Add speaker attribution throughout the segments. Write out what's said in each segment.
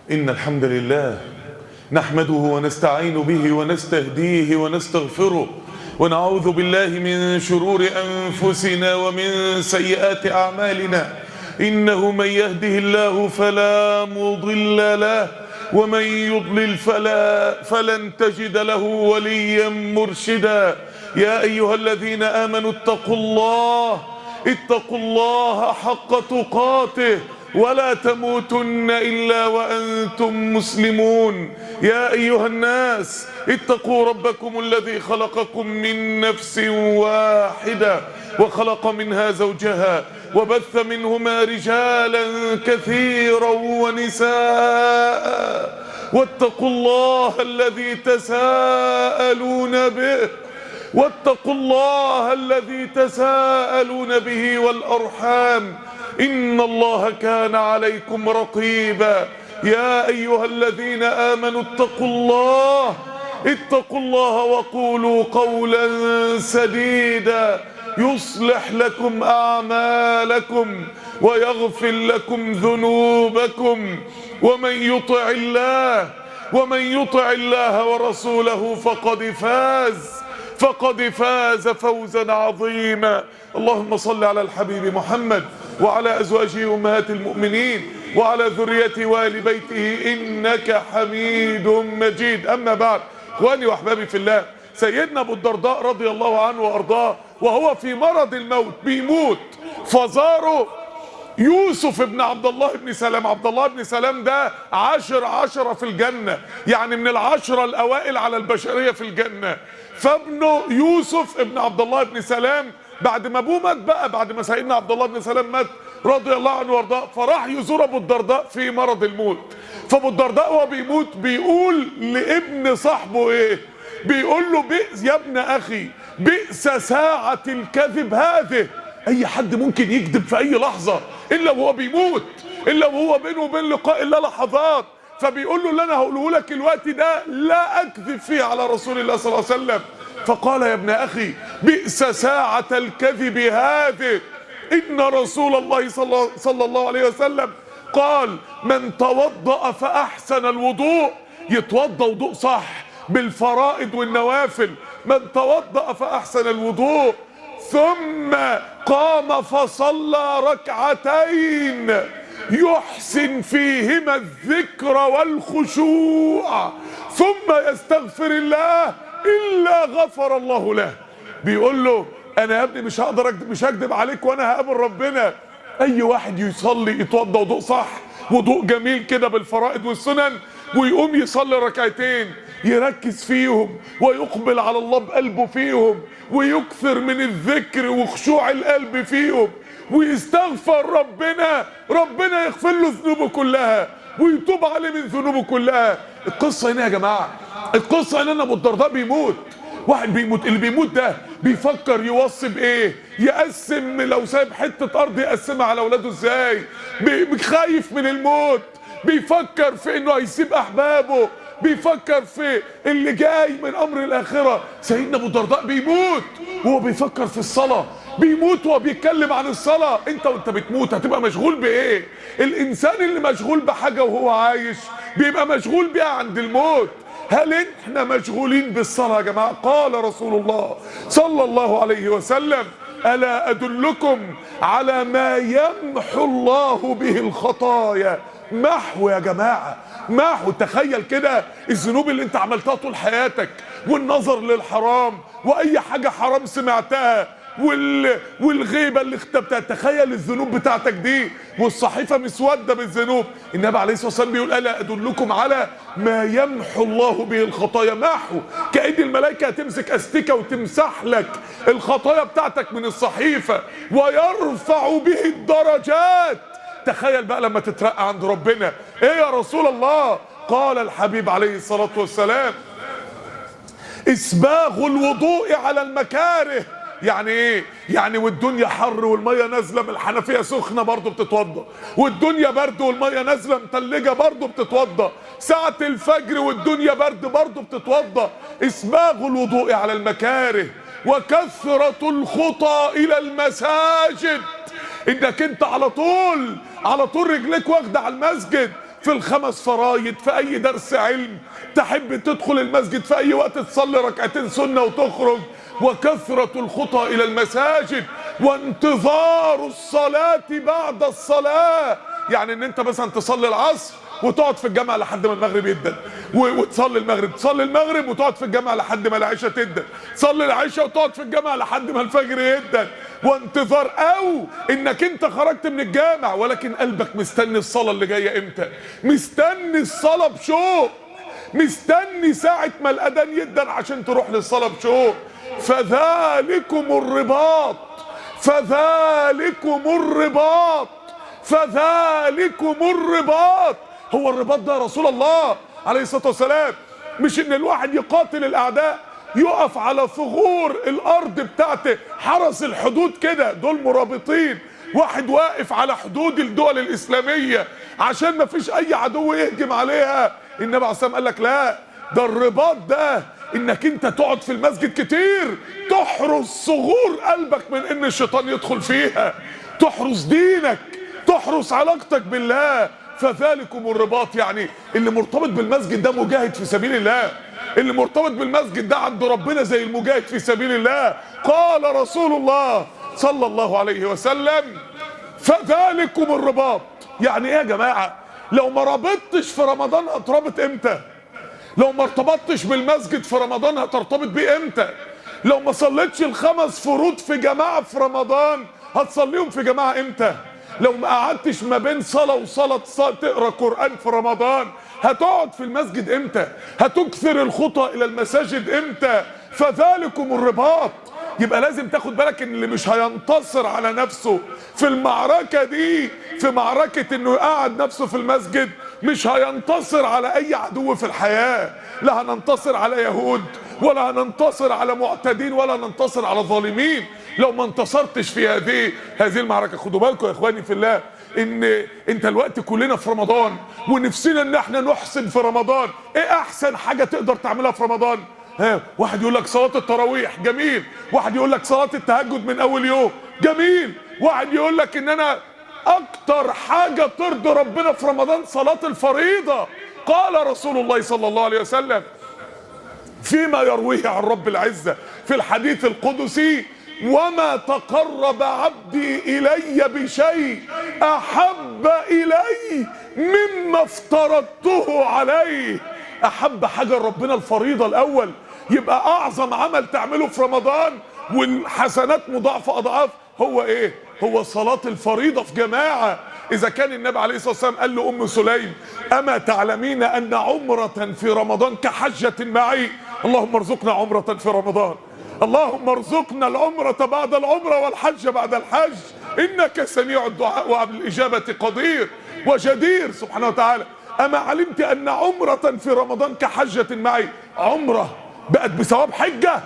Speaker 1: إن الحمد لله نحمده ونستعين به ونستهديه ونستغفره ونعوذ بالله من شرور أنفسنا ومن سيئات أعمالنا. إنه من يهده الله فلا مضل له ومن يضلل فلن تجد له وليا مرشدا. يا أيها الذين آمنوا اتقوا الله حق تقاته ولا تموتن إلا وأنتم مسلمون. يا أيها الناس اتقوا ربكم الذي خلقكم من نفس واحدة وخلق منها زوجها وبث منهما رجالا كثيرا ونساء. واتقوا الله الذي تساءلون به والأرحام إن الله كان عليكم رقيبا. يا أيها الذين آمنوا اتقوا الله وقولوا قولا سديدا يصلح لكم أعمالكم ويغفر لكم ذنوبكم ومن يطع الله ورسوله فقد فاز فوزا عظيما. اللهم صل على الحبيب محمد وعلى أزواجه أمهات المؤمنين وعلى ذريته وآل بيته إنك حميد مجيد. أما بعد، إخواني وأحبابي في الله، سيدنا أبو الدرداء رضي الله عنه وأرضاه وهو في مرض الموت بيموت، فزاره يوسف ابن عبد الله بن سلام. عبد الله بن سلام ده عشرة في الجنة، يعني من العشرة الأوائل على البشرية في الجنة. فابنه يوسف ابن عبد الله بن سلام بعد ما ابوه مات بقى، بعد ما سيدنا عبد الله بن سلام مات رضي الله عنه وارضاه، فراح يزور ابو الدرداء في مرض الموت. فابو الدرداء وهو بيموت بيقول لابن صاحبه ايه؟ بيقول له بئس يا ابن اخي، بئس ساعة الكذب هذه. اي حد ممكن يكذب في اي لحظة الا وهو بيموت، الا وهو بينه وبين لقاء الله لحظات. فبيقول له اللي انا هقوله لك الوقت ده لا اكذب فيه على رسول الله صلى الله عليه وسلم. فقال يا ابن اخي بئس ساعة الكذب هذه، ان رسول الله صلى الله عليه وسلم قال من توضأ فاحسن الوضوء، يتوضأ وضوء صح بالفرائض والنوافل، من توضأ فاحسن الوضوء ثم قام فصلى ركعتين يحسن فيهما الذكر والخشوع ثم يستغفر الله إلا غفر الله له. بيقول له أنا يا ابني مش هكذب عليك وأنا هقابل ربنا. أي واحد يصلي يتوضى وضوء صح، وضوء جميل كده بالفرائض والسنن، ويقوم يصلي ركعتين يركز فيهم ويقبل على الله بقلبه فيهم ويكثر من الذكر وخشوع القلب فيهم ويستغفر ربنا يغفر له ذنوبه كلها ويتوب عليه من ذنوبه كلها. القصة هنا يا جماعة، القصة ان ابو الدرداء بيموت. واحد بيموت، اللي بيموت ده بيفكر يوصي بايه، يقسم لو سايب حتة ارض يقسمها على اولاده ازاي، خايف من الموت، بيفكر في انه هيسيب احبابه، بيفكر في اللي جاي من امر الاخرة. سيدنا ابو الدرداء بيموت وهو بيفكر في الصلاة، بيموت وهو بيتكلم عن الصلاة. انت وانت بتموت هتبقى مشغول بايه؟ الانسان اللي مشغول بحاجة وهو عايش بيبقى مشغول بيها عند الموت. هل احنا مشغولين بالصلاة يا جماعة؟ قال رسول الله صلى الله عليه وسلم ألا أدلكم على ما يمحو الله به الخطايا. محو يا جماعة، محو. تخيل كده الذنوب اللي انت عملتها طول حياتك، والنظر للحرام واي حاجة حرام سمعتها، والغيبة اللي اختبتها. تخيل الذنوب بتاعتك دي والصحيفة مسودة بالذنوب. النبي عليه الصلاة والسلام بيقول ألا أدلكم على ما يمحو الله به الخطايا. محو، كأن الملائكة هتمسك أستيكة وتمسح لك الخطايا بتاعتك من الصحيفة ويرفع به الدرجات. تخيل بقى لما تترقى عند ربنا. ايه يا رسول الله؟ قال الحبيب عليه الصلاة والسلام اسباغ الوضوء على المكاره. يعني ايه؟ يعني والدنيا حر والميه نازله من الحنفيه سخنه برضه بتتوضا، والدنيا برد والميه نازله متلجه برضه بتتوضا، ساعه الفجر والدنيا برد برضه بتتوضا. اسباغ الوضوء على المكاره وكثرة الخطى الى المساجد، انك انت على طول رجليك واخده على المسجد، في الخمس فرايض، في اي درس علم، تحب تدخل المسجد في اي وقت تصلي ركعتين سنة وتخرج، وكثرة الخطى الى المساجد، وانتظار الصلاة بعد الصلاة. يعني ان انت مثلا تصلي العصر وتقعد في الجامعة لحد ما المغرب يدن، وتصلي المغرب، تصلي المغرب وتقعد في الجامعة لحد ما العشاء تدن، تصلي العشاء وتقعد في الجامعة لحد ما الفجر يدن، وانتظار. او انك انت خرجت من الجامع ولكن قلبك مستني الصلاة اللي جاية امتى، مستني الصلاة بشوق، مستني ساعة ما الاذان يدن عشان تروح للصلاة بشوق. فذلكم الرباط، فذلكم الرباط، فذلكم الرباط. هو الرباط ده يا رسول الله عليه الصلاة والسلام مش ان الواحد يقاتل الاعداء، يقف على ثغور الارض بتاعته، حرس الحدود كده، دول مرابطين، واحد واقف على حدود الدول الاسلامية عشان ما فيش اي عدو يهجم عليها. النبي عليه الصلاة والسلام قال لك لا، ده الرباط ده انك انت تقعد في المسجد كتير، تحرس ثغور قلبك من ان الشيطان يدخل فيها، تحرس دينك، تحرس علاقتك بالله. فذلكم الرباط، يعني اللي مرتبط بالمسجد ده مجاهد في سبيل الله، اللي مرتبط بالمسجد ده عند ربنا زي المجاهد في سبيل الله. قال رسول الله صلى الله عليه وسلم فذلكم الرباط. يعني ايه يا جماعة؟ لو ما ربطتش في رمضان هتربط امتى؟ لو ما ارتبطتش بالمسجد في رمضان هترتبط بيه امتى؟ لو ما صليتش الخمس فروض في جماعة في رمضان هتصليهم في جماعة امتى؟ لو ما قعدتش ما بين صلاة وصلاة تقرأ قرآن في رمضان هتقعد في المسجد امتى؟ هتكثر الخطى الى المساجد امتى؟ فذلكم الرباط. يبقى لازم تاخد بالك ان اللي مش هينتصر على نفسه في المعركة دي، في معركة انه يقعد نفسه في المسجد، مش هينتصر على اي عدو في الحياة. لا هننتصر على يهود، ولا هننتصر على معتدين، ولا هننتصر على ظالمين لو ما انتصرتش في هذه المعركة. خدوا بالكم يا اخواني في الله، ان انت الوقت كلنا في رمضان ونفسنا ان احنا نحسن في رمضان. ايه احسن حاجة تقدر تعملها في رمضان؟ واحد يقول لك صلاة التراويح، جميل. واحد يقول لك صلاة التهجد من اول يوم، جميل. واحد يقول لك ان انا اكتر حاجة ترضي ربنا في رمضان صلاة الفريضة. قال رسول الله صلى الله عليه وسلم فيما يرويه عن رب العزة في الحديث القدسي: وما تقرب عبدي الي بشيء احب الي مما افترضته عليه. احب حاجة ربنا الفريضة الاول، يبقى اعظم عمل تعمله في رمضان والحسنات مضاعفة اضعاف هو ايه؟ هو صلاة الفريضة في جماعة. اذا كان النبي عليه الصلاة والسلام قال لأم سليم: اما تعلمين ان عمرة في رمضان كحجة معي؟ اللهم ارزقنا عمرة في رمضان، اللهم ارزقنا العمرة بعد العمرة والحج بعد الحج، انك سميع الدعاء وبالإجابة قدير وجدير سبحانه وتعالى. اما علمت ان عمرة في رمضان كحجة معي؟ عمرة بقت بثواب حجة،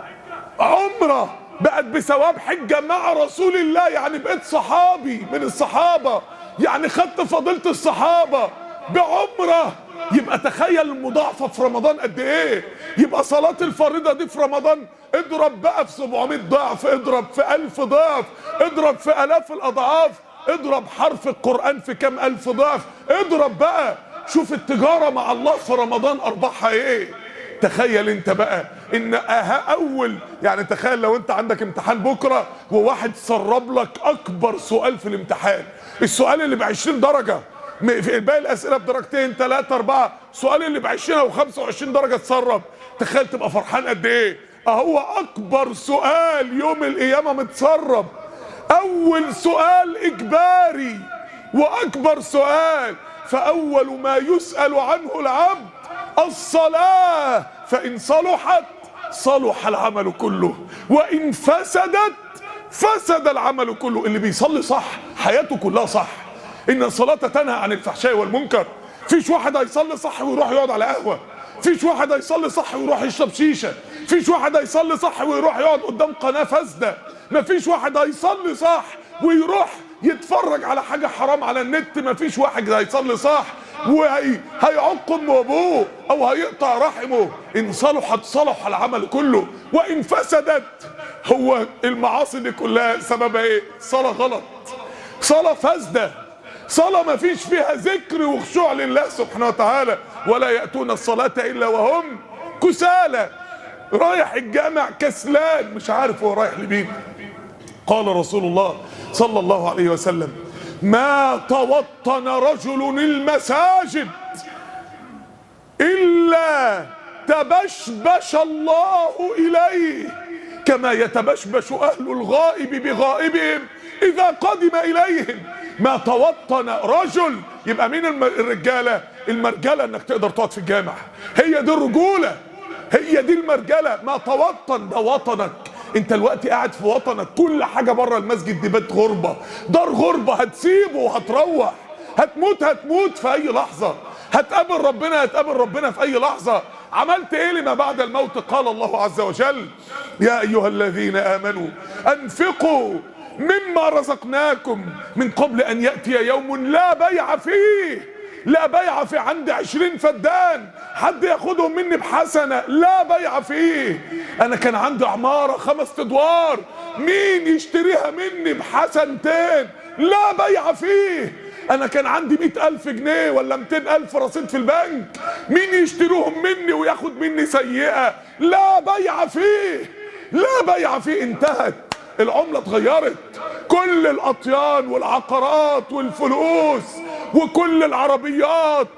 Speaker 1: عمرة بقت بثواب حجة مع رسول الله، يعني بقيت صحابي من الصحابة، يعني خدت فضيلة الصحابة بعمرة. يبقى تخيل المضاعفة في رمضان قد ايه. يبقى صلاة الفريضة دي في رمضان اضرب بقى في 700 ضعف، اضرب في 1000 ضعف، اضرب في آلاف الأضعاف، اضرب حرف القرآن في كام ألف ضعف، اضرب بقى. شوف التجارة مع الله في رمضان أرباحها ايه. تخيل انت بقى ان اول، يعني تخيل لو انت عندك امتحان بكرة وواحد سرب لك اكبر سؤال في الامتحان، السؤال اللي ب20 درجة، في باقي الاسئلة بدرجتين 3 4، السؤال اللي ب20 او 25 درجة اتسرب. تخيل تبقى فرحان قد ايه. اهو اكبر سؤال يوم القيامة متسرب، اول سؤال اجباري واكبر سؤال. فاول ما يسأل عنه العبد الصلاة، فإن صلحت صلح العمل كله، وإن فسدت فسد العمل كله. اللي بيصلي صح حياته كلها صح. إن الصلاة تنهى عن الفحشاء والمنكر. فيش واحد هيصلي صح ويروح يقعد على قهوة، فيش واحد هيصلي صح ويروح يشرب شيشة، فيش واحد هيصلي صح ويروح يقعد قدام قناة فاسدة، مفيش واحد هيصلي صح ويروح يتفرج على حاجة حرام على النت، مفيش واحد هيصلي صح وهيعق امه وابوه او هيقطع رحمه. ان صلحت صلح العمل كله، وان فسدت. هو المعاصي دي كلها سببها ايه؟ صلاة غلط، صلاة فاسدة. صلاة ما فيش فيها ذكر وخشوع لله سبحانه وتعالى. ولا يأتون الصلاة إلا وهم كسالى، رايح الجامع كسلان مش عارف هو رايح لمين. قال رسول الله صلى الله عليه وسلم: ما توطن رجل المساجد إلا تبشبش الله إليه كما يتبشبش أهل الغائب بغائبهم إذا قدم إليهم. ما توطن رجل، يبقى مين الرجالة؟ المرجلة انك تقدر تقعد في الجامع، هي دي الرجولة، هي دي المرجلة. ما توطن، ده وطنك. انت الوقت قاعد في وطنك، كل حاجة بره المسجد دي بيت غربة، دار غربة، هتسيبه وهتروح، هتموت في اي لحظة، هتقابل ربنا في اي لحظة. عملت ايه لما بعد الموت؟ قال الله عز وجل: يا ايها الذين امنوا انفقوا مما رزقناكم من قبل ان يأتي يوم لا بيع فيه. لا بيع فيه. عندي 20 فدان، حد ياخدهم مني بحسنة؟ لا بيع فيه. انا كان عندي عمارة 5 ادوار، مين يشتريها مني بحسنتين؟ لا بيع فيه. انا كان عندي 100,000 جنيه ولا 200,000 رصيد في البنك، مين يشتروهم مني وياخد مني سيئة؟ لا بيع فيه، لا بيع فيه. انتهت، العملة اتغيرت، كل الاطيان والعقارات والفلوس وكل العربيات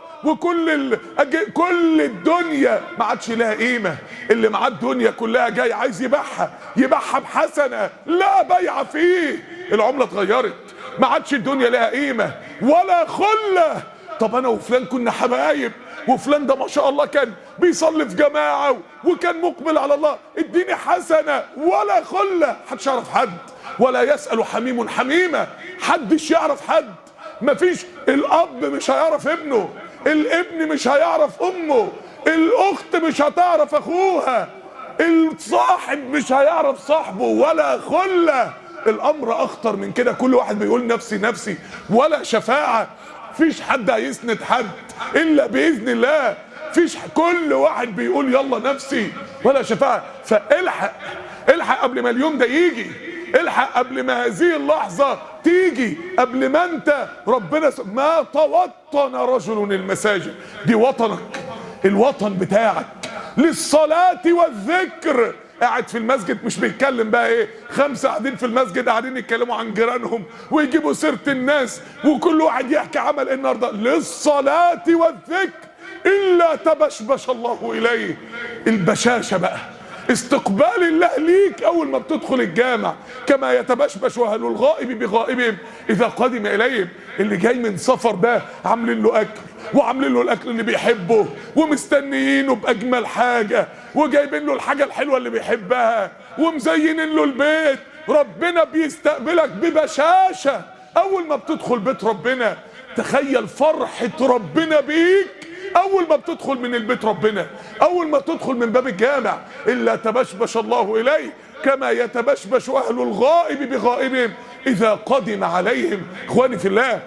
Speaker 1: كل الدنيا ما عادش لها قيمة. اللي معاه الدنيا كلها جاي عايز يبيعها بحسنة، لا بيع فيه. العملة اتغيرت، ما عادش الدنيا لها قيمة ولا خلة. طب انا وفلان كنا حبايب، وفلان ده ما شاء الله كان بيصلي في جماعة وكان مقبل على الله، اديني حسنة ولا خلة. محدش يعرف حد، ولا يسأل حميم حميمة، محدش يعرف حد. مفيش، الاب مش هيعرف ابنه، الابن مش هيعرف امه، الاخت مش هتعرف اخوها، الصاحب مش هيعرف صاحبه، ولا خلة. الامر اخطر من كده، كل واحد بيقول نفسي نفسي، ولا شفاعة. فيش حد هيسند حد الا باذن الله، فيش، كل واحد بيقول يلا نفسي، ولا شفاعة. فالحق قبل ما اليوم ده يجي، الحق قبل ما هذه اللحظة تيجي، قبل ما انت ربنا ما توطن رجل المساجد. دي وطنك، الوطن بتاعك للصلاة والذكر. قاعد في المسجد مش بيتكلم بقى ايه، 5 قاعدين في المسجد قاعدين يتكلموا عن جيرانهم ويجيبوا سيرة الناس وكل واحد يحكي عمل ايه النهارده. للصلاة والذكر إلا تبشبش الله إليه. البشاشة بقى، استقبال الله ليك اول ما بتدخل الجامع، كما يتبشبش اهل الغائب بغائبهم اذا قدم اليهم. اللي جاي من سفر ده عاملين له اكل، وعاملين له الاكل اللي بيحبه، ومستنيينه باجمل حاجه، وجايبين له الحاجه الحلوه اللي بيحبها، ومزينين له البيت. ربنا بيستقبلك ببشاشه اول ما بتدخل بيت ربنا. تخيل فرحه ربنا بيك اول ما بتدخل من البيت ربنا، اول ما تدخل من باب الجامع. الا تبشبش الله اليه كما يتبشبش اهل الغائب بغائبهم اذا قدم عليهم. اخواني في الله،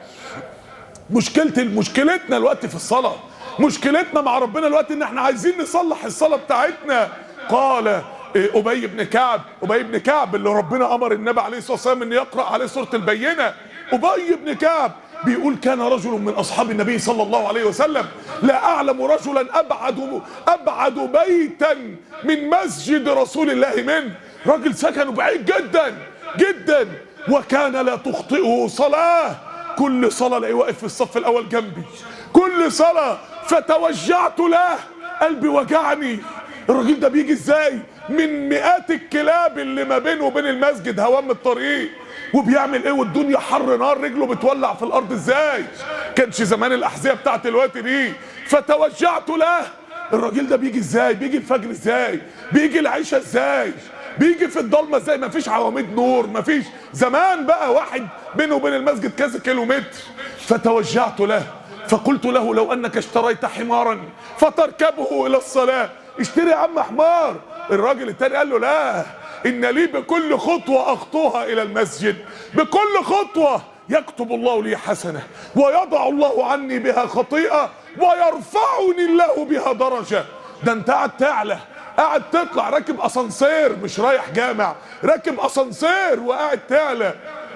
Speaker 1: مشكلتنا الوقت في الصلاة، مشكلتنا مع ربنا الوقت ان احنا عايزين نصلح الصلاة بتاعتنا. قال ابي بن كعب اللي ربنا امر النبي عليه الصلاة والسلام ان يقرأ عليه سورة البينة. ابي بن كعب بيقول: كان رجل من اصحاب النبي صلى الله عليه وسلم لا اعلم رجلا ابعد بيتا من مسجد رسول الله منه. راجل سكنه بعيد جدا جدا، وكان لا تخطئه صلاة. كل صلاة الاقيه واقف في الصف الاول جنبي، كل صلاة. فتوجعت له، قلبي وجعني. الراجل ده بيجي ازاي من مئات الكلاب اللي ما بينه وبين المسجد هوام الطريق، وبيعمل ايه والدنيا حر نار، رجله بتولع في الارض ازاي؟ كانش زمان الاحذيه بتاعت الوقت دي. فتوجعت له، الراجل ده بيجي ازاي؟ بيجي الفجر ازاي؟ بيجي العشاء ازاي؟ بيجي في الضلمه ازاي؟ مفيش عواميد نور، مفيش. زمان بقى واحد بينه وبين المسجد كذا كيلومتر. فتوجعت له فقلت له: لو انك اشتريت حمارا فتركبه الى الصلاه. اشتري يا عم حمار. الراجل التاني قال له: لا، ان لي بكل خطوة اخطوها الى المسجد، بكل خطوة يكتب الله لي حسنة ويضع الله عني بها خطيئة ويرفعني الله بها درجة. ده انت قاعد تعلى، قاعد تطلع، راكب اسانسير، مش رايح جامع، راكب اسانسير وقاعد تعلى.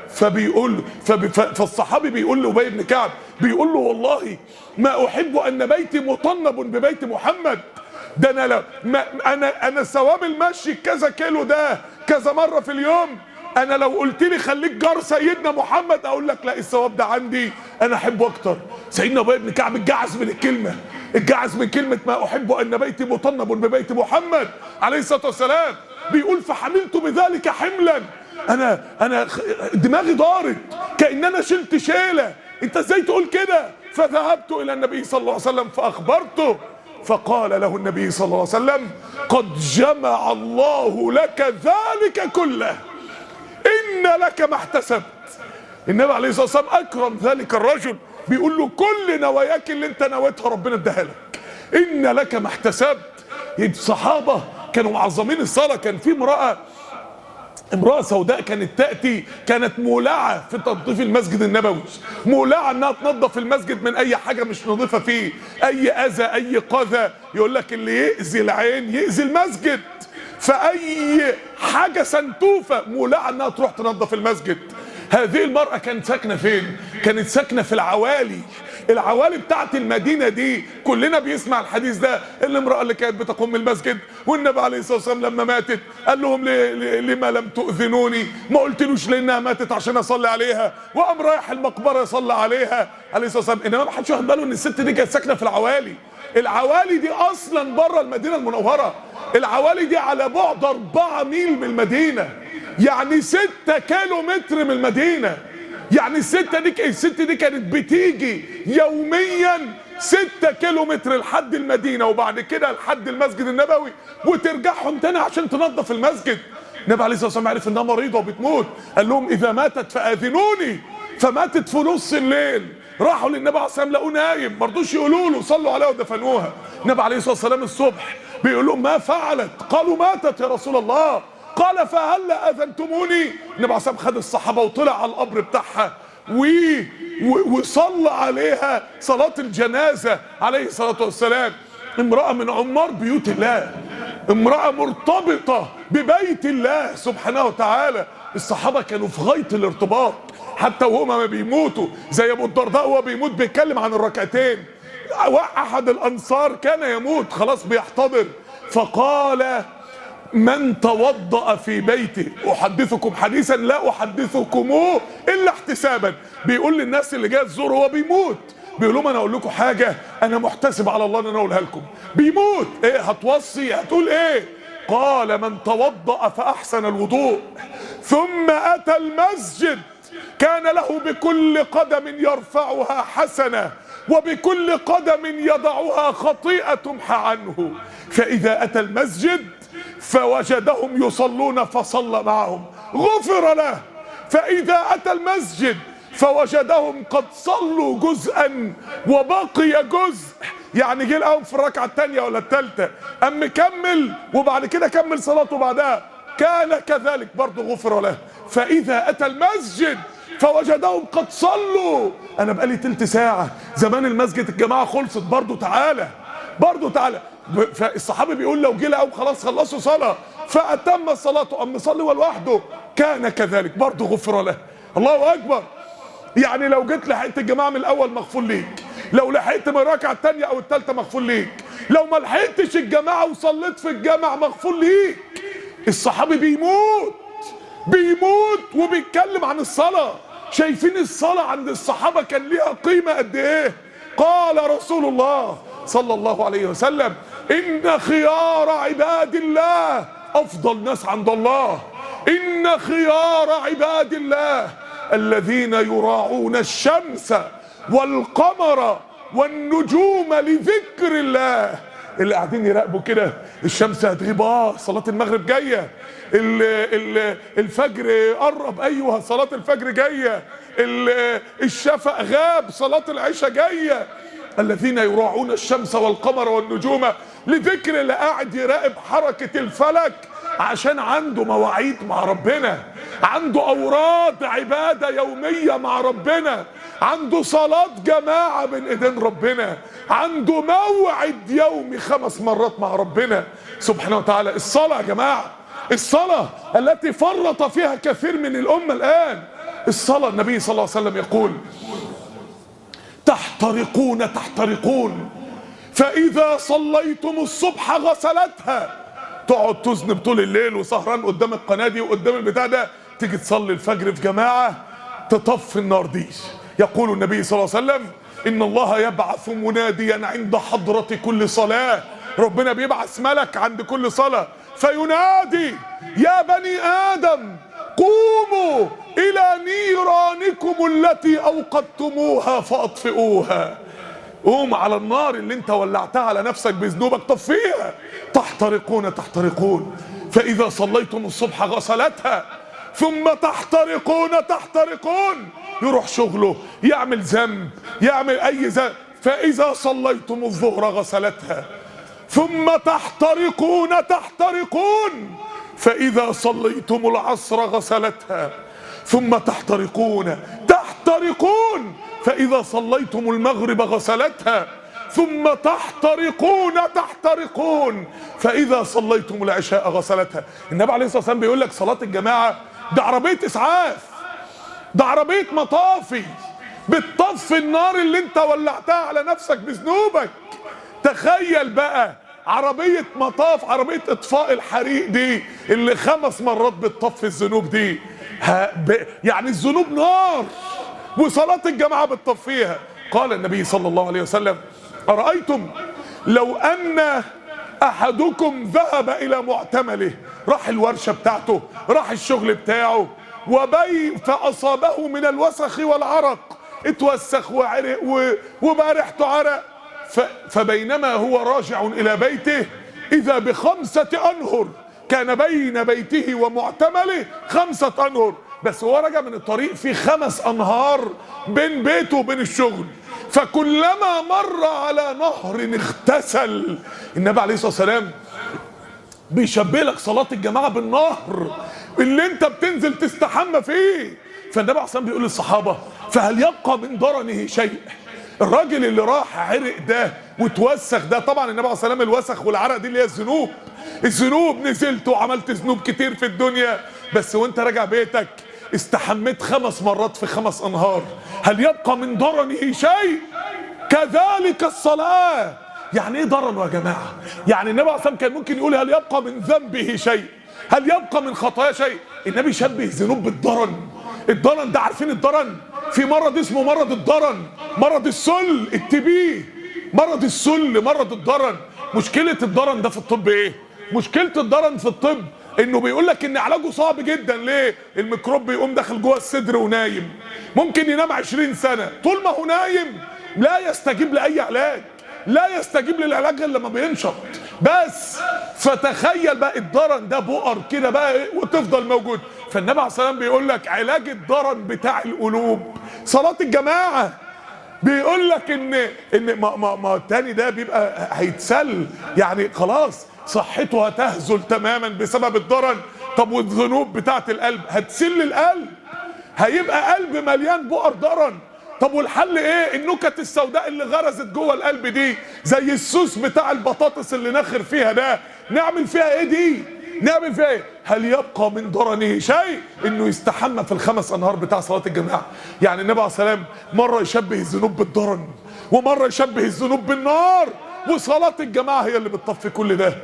Speaker 1: فالصحابي بيقول له أبي بن كعب، بيقول له والله ما أحب أن بيتي مطنب ببيت محمد، ده أنا ثواب المشي كذا كيلو ده كذا مرة في اليوم، أنا لو قلت لي خليك جار سيدنا محمد أقول لك لا، الثواب ده عندي أنا أحبه أكتر. سيدنا أبي بن كعب اتجعز من الكلمة، اتجعز من كلمة ما أحب أن بيتي مطنب ببيت محمد عليه الصلاة والسلام. بيقول فحملت بذلك حملا، أنا دماغي دارت كأن أنا شلت شيلة، أنت إزاي تقول كده؟ فذهبت إلى النبي صلى الله عليه وسلم فأخبرته، فقال له النبي صلى الله عليه وسلم قد جمع الله لك ذلك كله، إن لك ما احتسبت. النبي عليه الصلاة والسلام أكرم ذلك الرجل، بيقول له كل نواياك اللي انت نويتها ربنا اداها لك، إن لك ما احتسبت. الصحابة كانوا معظمين الصلاة. كان في امرأة سوداء كانت تأتي، كانت مولعة في تنظيف المسجد النبوي، مولعة انها تنظف المسجد من اي حاجة مش نظيفة فيه، اي اذى اي قذى. يقول لك اللي يأذي العين يأذي المسجد، فاي حاجة سنتوفة مولعة انها تروح تنظف المسجد. هذه المرأة كانت ساكنة فين؟ كانت ساكنة في العوالي بتاعت المدينة دي. كلنا بيسمع الحديث ده، الامرأة اللي كانت بتقوم المسجد، والنبي عليه الصلاة والسلام لما ماتت قال لهم لما لم تؤذنوني؟ ما قلتلوش لانها ماتت عشان اصلي عليها؟ وقام رايح المقبرة يصلي عليها عليه الصلاة والسلام. انما ما حدش واخد باله ان الست دي كانت ساكنة في العوالي دي اصلا بره المدينة المنورة. العوالي دي على بعد 4 ميل من المدينة، يعني 6 كيلو متر من المدينة. يعني الست دي كانت بتيجي يوميا 6 كيلو متر لحد المدينة، وبعد كده لحد المسجد النبوي، وترجعهم تاني عشان تنظف المسجد. النبي عليه الصلاة والسلام عرف انها مريضة وبتموت، قال لهم اذا ماتت فاذنوني. فماتت في نص الليل، راحوا للنبي عليه الصلاة والسلام لقوه نايم، ما رضوش يقولوا له، صلوا عليه ودفنوها. النبي عليه الصلاة والسلام الصبح بيقول لهم ما فعلت؟ قالوا ماتت يا رسول الله. قال فهلا اذنتموني؟ النبي عليه الصلاة والسلام خد الصحابة وطلع على القبر بتاعها وصلى عليها صلاة الجنازة عليه الصلاة والسلام. امرأة من عمار بيوت الله، امرأة مرتبطة ببيت الله سبحانه وتعالى. الصحابة كانوا في غاية الارتباط، حتى وهما ما بيموتوا زي ابو الدرداء وهو بيموت بيتكلم عن الركعتين. احد الانصار كان يموت خلاص بيحتضر، فقال من توضأ في بيته احدثكم حديثا لا احدثكموه الا احتسابا. بيقول للناس اللي جايه تزور هو بيموت، بيقول لهم انا اقول لكم حاجه انا محتسب على الله ان انا اقولها لكم. بيموت، ايه هتوصي؟ هتقول ايه؟ قال من توضأ فاحسن الوضوء ثم اتى المسجد كان له بكل قدم يرفعها حسنه وبكل قدم يضعها خطيئه تمحى عنه، فاذا اتى المسجد فوجدهم يصلون فصلى معهم غفر له، فإذا أتى المسجد فوجدهم قد صلوا جزءا وبقي جزء، يعني جه لقاهم في الركعة الثانية ولا الثالثة أم مكمل وبعد كده كمل صلاته بعدها، كان كذلك برضه غفر له، فإذا أتى المسجد فوجدهم قد صلوا. أنا بقالي تلت ساعة زمان المسجد الجماعة خلصت، برضه تعالى. فالصحابي بيقول لو جه لقاهم خلاص خلصوا صلاة فأتم صلاته أم مصلي ولوحده كان كذلك برضه غفر له. الله أكبر. يعني لو جيت لحقت الجماعة من الأول مغفور ليك، لو لحقت من الركعة الثانية أو الثالثة مغفور ليك، لو ما لحقتش الجماعة وصليت في الجامع مغفور ليك. الصحابي بيموت وبيتكلم عن الصلاة. شايفين الصلاة عند الصحابة كان ليها قيمة قد إيه؟ قال رسول الله صلى الله عليه وسلم إن خيار عباد الله أفضل ناس عند الله، إن خيار عباد الله الذين يراعون الشمس والقمر والنجوم لذكر الله. اللي قاعدين يراقبوا كده الشمس هتغيب، صلاة المغرب جاية، الفجر قرب، ايوه صلاة الفجر جاية، الشفق غاب، صلاة العشاء جاية. الذين يراعون الشمس والقمر والنجوم لذكر اللي قاعد يراقب حركة الفلك عشان عنده مواعيد مع ربنا، عنده أوراد عبادة يومية مع ربنا، عنده صلاة جماعة بين ايدين ربنا، عنده موعد يومي 5 مرات مع ربنا سبحانه وتعالى. الصلاة يا جماعة، الصلاة التي فرط فيها كثير من الأمة الآن، الصلاة النبي صلى الله عليه وسلم يقول تحترقون فإذا صليتم الصبح غسلتها. تقعد تذنب طول الليل وسهران قدام القناة دي وقدام البتاع ده، تيجي تصلي الفجر في جماعة تطفي النار دي. يقول النبي صلى الله عليه وسلم إن الله يبعث مناديا عند حضرة كل صلاة. ربنا بيبعث ملك عند كل صلاة فينادي يا بني آدم قوموا إلى نيرانكم التي أوقدتموها فأطفئوها. قوم على النار اللي انت ولعتها على نفسك بذنوبك طفيها. تحترقون فإذا صليتم الصبح غسلتها ثم تحترقون يروح شغله يعمل ذنب يعمل أي ذنب. فإذا صليتم الظهر غسلتها ثم تحترقون فإذا صليتم العصر غسلتها ثم تحترقون فإذا صليتم المغرب غسلتها ثم تحترقون فإذا صليتم العشاء غسلتها. النبي عليه الصلاة والسلام بيقول لك صلاة الجماعة ده عربية إسعاف، ده عربية مطافي بتطفي النار اللي انت ولعتها على نفسك بذنوبك. تخيل بقى عربية مطاف، عربية اطفاء الحريق دي اللي 5 مرات بتطفي الذنوب دي. يعني الذنوب نار وصلاة الجماعة بتطفيها. قال النبي صلى الله عليه وسلم أرأيتم لو أن أحدكم ذهب إلى معتمله، راح الورشة بتاعته راح الشغل بتاعه فأصابه من الوسخ والعرق، اتوسخ وعرق وبقى ريحته عرق، فبينما هو راجع إلى بيته إذا ب5 أنهر، كان بين بيته ومعتمله 5 أنهر، بس هو راجع من الطريق في 5 أنهار بين بيته وبين الشغل، فكلما مر على نهر اغتسل. النبي عليه الصلاة والسلام بيشبه لك صلاة الجماعة بالنهر اللي انت بتنزل تستحمى فيه. فالنبي عليه الصلاة والسلام بيقول للصحابة فهل يبقى من درنه شيء؟ الراجل اللي راح عرق ده وتوسخ ده، طبعا النبي عليه الصلاة والسلام الوسخ والعرق دي اللي هي الذنوب، نزلت وعملت ذنوب كتير في الدنيا، بس وانت راجع بيتك استحميت 5 مرات في 5 أنهار، هل يبقى من درنه شيء؟ كذلك الصلاة. يعني ايه درن يا جماعة؟ يعني النبي عليه الصلاة والسلام كان ممكن يقول هل يبقى من ذنبه شيء، هل يبقى من خطايا شيء. النبي شبه الذنوب بالدرن. الدرن ده عارفين الدرن؟ في مرض اسمه مرض الدرن، مرض السل، التبيه، مرض السل، مرض الدرن. مشكلة الدرن ده في الطب ايه؟ مشكلة الدرن في الطب انه بيقول لك ان علاجه صعب جدا. ليه؟ الميكروب بيقوم داخل جوه الصدر ونايم، ممكن ينام 20 سنة، طول ما هو نايم لا يستجيب لأي علاج، لا يستجيب للعلاج غير لما بينشط بس. فتخيل بقى الدرن ده بؤر كده بقى ايه وتفضل موجود. فالنبي عليه الصلاة والسلام بيقول لك علاج الدرن بتاع القلوب صلاة الجماعة. بيقول لك ان ما التاني ده بيبقى هيتسل، يعني خلاص صحته هتهزل تماما بسبب الدرن. طب والذنوب بتاعت القلب هتسل القلب، هيبقى قلب مليان بؤر درن. طب والحل ايه؟ النكت السوداء اللي غرزت جوه القلب دي زي السوس بتاع البطاطس اللي نخر فيها ده، نعمل فيها ايه دي؟ نعمل فيها ايه؟ هل يبقى من درنه شيء؟ انه يستحمى في ال5 أنهار بتاع صلاة الجماعة. يعني النبي عليه الصلاة والسلام مرة يشبه الذنوب بالدرن ومرة يشبه الذنوب بالنار، وصلاة الجماعة هي اللي بتطفي كل ده.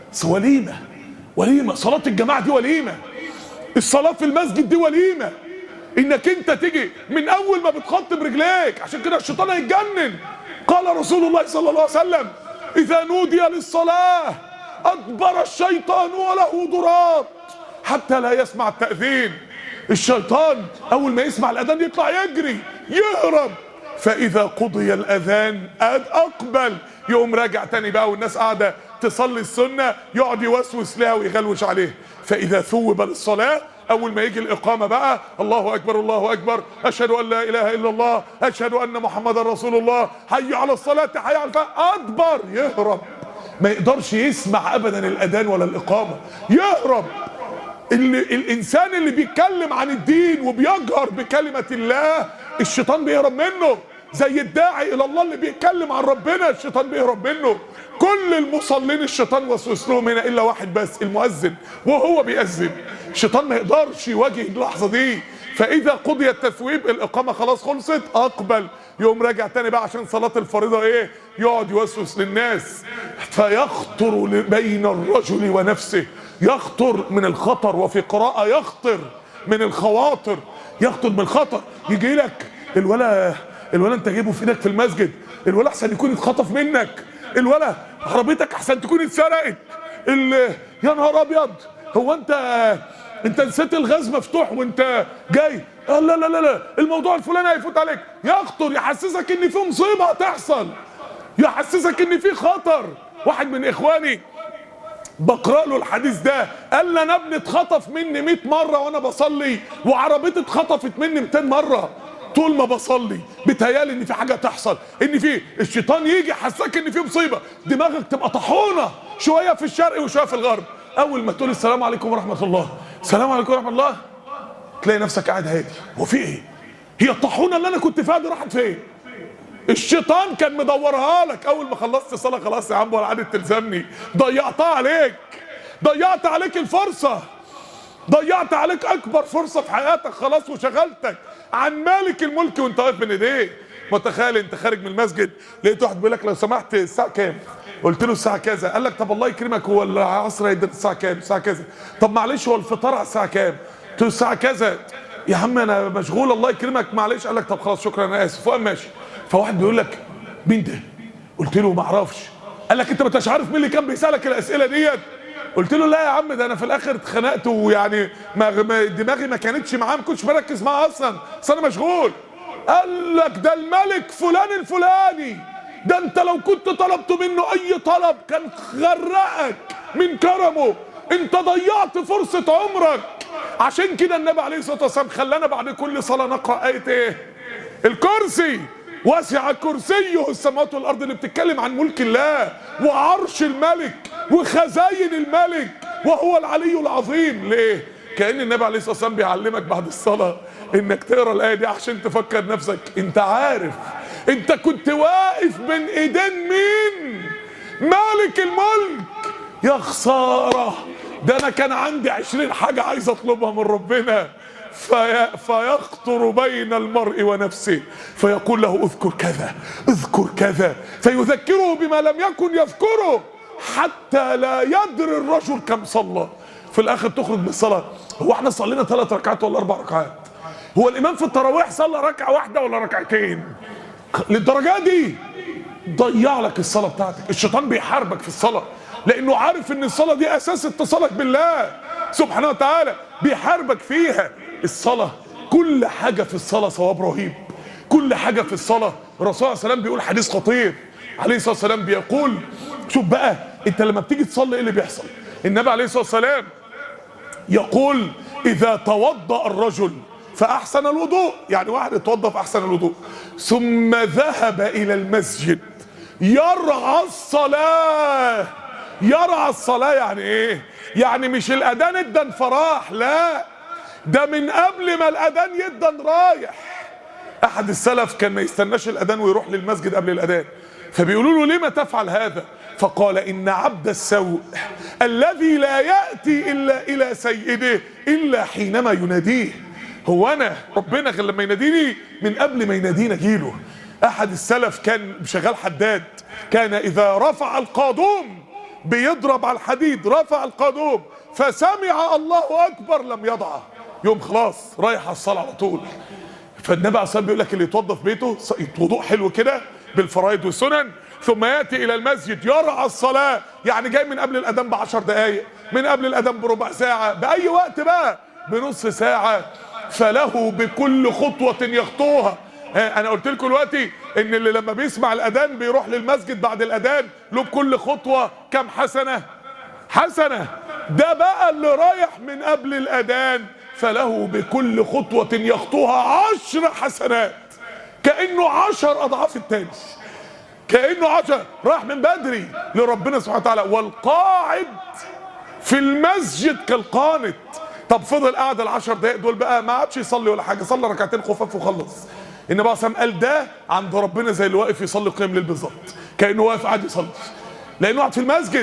Speaker 1: وليمة صلاة الجماعة دي وليمة، الصلاة في المسجد دي وليمة، انك انت تيجي من اول ما بتخط برجليك. عشان كده الشيطان هيتجنن. قال رسول الله صلى الله عليه وسلم اذا نودي للصلاة ادبر الشيطان وله ضرات حتى لا يسمع التأذين. الشيطان اول ما يسمع الاذان يطلع يجري يهرب، فاذا قضي الاذان اقبل، يقوم راجع تاني بقى والناس قاعدة تصلي السنة يقعد يوسوس لها ويغلوش عليه. فاذا ثوب للصلاة اول ما يجي الاقامه بقى الله اكبر الله اكبر، اشهد ان لا اله الا الله، اشهد ان محمدا رسول الله، حي على الصلاه، حي على الفلاح، ادبر يهرب، ما يقدرش يسمع ابدا الاذان ولا الاقامه، يهرب. الانسان اللي بيتكلم عن الدين وبيجهر بكلمه الله الشيطان بيهرب منه، زي الداعي الى الله اللي بيتكلم عن ربنا الشيطان بيهرب منه. كل المصلين الشيطان وسوس لهم هنا الا واحد بس، المؤذن، وهو بيأذن. الشيطان ما يقدرش يواجه اللحظه دي، فاذا قضي التثويب، الاقامه خلاص خلصت، اقبل يقوم راجع تاني بقى عشان صلاه الفريضه ايه، يقعد يوسوس للناس. فيخطر بين الرجل ونفسه، يخطر من الخطر، وفي قراءه يخطر من الخواطر، يخطر من الخطر. يجي لك الولا انت جايبه في ايدك في المسجد، الولا احسن يكون اتخطف منك، الولا عربيتك احسن تكون اتسرقت، يا نهار ابيض، هو انت نسيت الغاز مفتوح وانت جاي، لا لا لا لا الموضوع الفلاني هيفوت عليك. يخطر، يحسسك ان في مصيبه هتحصل، يحسسك ان في خطر. واحد من اخواني بقرا له الحديث ده، قال لي انا ابني اتخطف مني 100 مره وانا بصلي، وعربيتي اتخطفت مني 200 مره طول ما بصلي. بيتهيالي ان في حاجه تحصل، ان في الشيطان يجي يحسسك ان في مصيبه، دماغك تبقى طحونه شويه في الشرق وشويه في الغرب. اول ما تقول السلام عليكم ورحمه الله، السلام عليكم ورحمه الله، تلاقي نفسك قاعد هادي. هو في ايه؟ هي الطاحونه اللي انا كنت فيها دي راحت فين؟ الشيطان كان مدورها لك. اول ما خلصت الصلاه، خلاص يا عم ولا عادت تلزمني، ضيعتها عليك، ضيعت عليك الفرصه، ضيعت عليك اكبر فرصه في حياتك خلاص، وشغلتك عن مالك الملك وانت واقف بين ايديه. متخيل انت خارج من المسجد لقيت واحد بيقول لك لو سمحت الساعه كام؟ قلت له الساعه كذا. قال لك طب الله يكرمك هو العصر هيدن الساعه كام؟ الساعه كذا. طب معلش هو الفطار على الساعه كام؟ قلت له الساعه كذا. يا عم انا مشغول الله يكرمك معلش. قال لك طب خلاص شكرا انا اسف، وقام ماشي. فواحد بيقول لك مين ده؟ قلت له ما اعرفش. قال لك انت ما انتش عارف مين اللي كان بيسالك الاسئله ديت؟ قلت له لا يا عم، ده انا في الاخر اتخنقت ويعني دماغي ما كانتش معاه، ما كنتش مركز معاه اصلا، اصل انا مشغول. قال لك ده الملك فلان الفلاني، ده انت لو كنت طلبت منه اي طلب كان غرقك من كرمه، انت ضيعت فرصة عمرك. عشان كده النبي عليه الصلاة والسلام خلانا بعد كل صلاة نقرأ آية ايه؟ الكرسي. وسع كرسيه السماوات والارض، اللي بتتكلم عن ملك الله وعرش الملك وخزاين الملك، وهو العلي العظيم. ليه؟ كأن النبي عليه الصلاة والسلام بيعلمك بعد الصلاة انك تقرا الآية دي عشان تفكر نفسك انت عارف انت كنت واقف بين ايدين مين؟ مالك الملك. يا خسارة، ده انا كان عندي 20 حاجة عايز اطلبها من ربنا. فيخطر بين المرء ونفسه فيقول له اذكر كذا اذكر كذا، فيذكره بما لم يكن يذكره حتى لا يدري الرجل كم صلى. في الاخر تخرج من الصلاة، هو احنا صلينا 3 ركعات ولا 4 ركعات؟ هو الامام في التراويح صلى ركعة واحدة ولا ركعتين؟ للدرجة دي ضيع لك الصلاة بتاعتك. الشيطان بيحاربك في الصلاة لانه عارف ان الصلاة دي اساس اتصالك بالله سبحانه وتعالى، بيحاربك فيها. الصلاة كل حاجة في الصلاة صواب رهيب، كل حاجة في الصلاة. الرسول صلى الله عليه وسلم بيقول حديث خطير عليه الصلاة والسلام، بيقول شوف بقى انت لما بتيجي تصلي ايه اللي بيحصل. النبي عليه الصلاة والسلام يقول اذا توضأ الرجل فاحسن الوضوء، يعني واحد اتوضأ فاحسن الوضوء، ثم ذهب الى المسجد يرعى الصلاة. يرعى الصلاة يعني ايه؟ يعني مش الاذان ادن فراح، لا، ده من قبل ما الاذان يدن رايح. احد السلف كان ما يستناش الاذان ويروح للمسجد قبل الاذان، فبيقولوا له لما تفعل هذا؟ فقال ان عبد السوء الذي لا ياتي الا الى سيده الا حينما يناديه. هو انا ربنا غير لما يناديني؟ من قبل ما ينادينا اجيله. احد السلف كان شغال حداد، كان اذا رفع القادوم بيضرب على الحديد، رفع القادوم فسمع الله اكبر لم يضعه، يوم خلاص رايح على الصلاه على طول. فالنبي عليه الصلاه والسلام بيقول لك اللي يتوضا في بيته وضوء حلو كده بالفرائض والسنن، ثم ياتي الى المسجد يرعى الصلاه، يعني جاي من قبل الاذان ب10 دقائق، من قبل الاذان بربع ساعه، باي وقت بقى، بنص ساعه، فله بكل خطوه يخطوها. انا قلت لكم دلوقتي ان اللي لما بيسمع الاذان بيروح للمسجد بعد الاذان له بكل خطوه كم حسنه؟ حسنه. ده بقى اللي رايح من قبل الاذان فله بكل خطوه يخطوها 10 حسنات، كانه 10 اضعاف التاني، كانه 10 راح من بدري لربنا سبحانه وتعالى. والقاعد في المسجد كالقانت. طب فضل قاعد ال10 دقايق دول بقى ما عادش يصلي ولا حاجه، صلى ركعتين خفاف وخلص. النبي عليه الصلاه والسلام قال ده عند ربنا زي اللي واقف يصلي قيام الليل بالظبط، كانه واقف قاعد يصلي، لانه قاعد في المسجد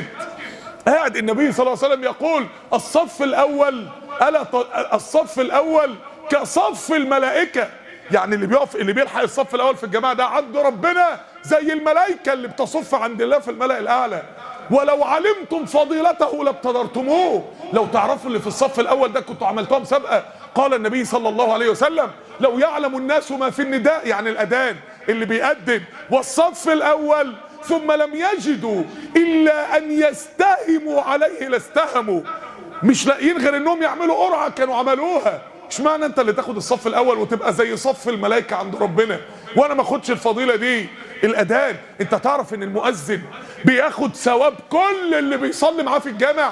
Speaker 1: قاعد. النبي صلى الله عليه وسلم يقول الصف الاول كصف الملائكة. يعني اللي بيلحق الصف الاول في الجماعة ده عند ربنا زي الملائكة اللي بتصف عند الله في الملأ الاعلى. ولو علمتم فضيلته لابتدرتموه، لو تعرفوا اللي في الصف الاول ده كنتوا عملتوها مسابقة. قال النبي صلى الله عليه وسلم: لو يعلم الناس ما في النداء، يعني الاذان اللي بيأذن، والصف الاول، ثم لم يجدوا الا ان يستهموا عليه لاستهموا. مش لاقيين غير انهم يعملوا قرعة كانوا عملوها. اشمعنى انت اللي تاخد الصف الاول وتبقى زي صف الملائكة عند ربنا وانا ما اخدش الفضيلة دي؟ الاذان، انت تعرف ان المؤذن بياخد ثواب كل اللي بيصلي معاه في الجامع،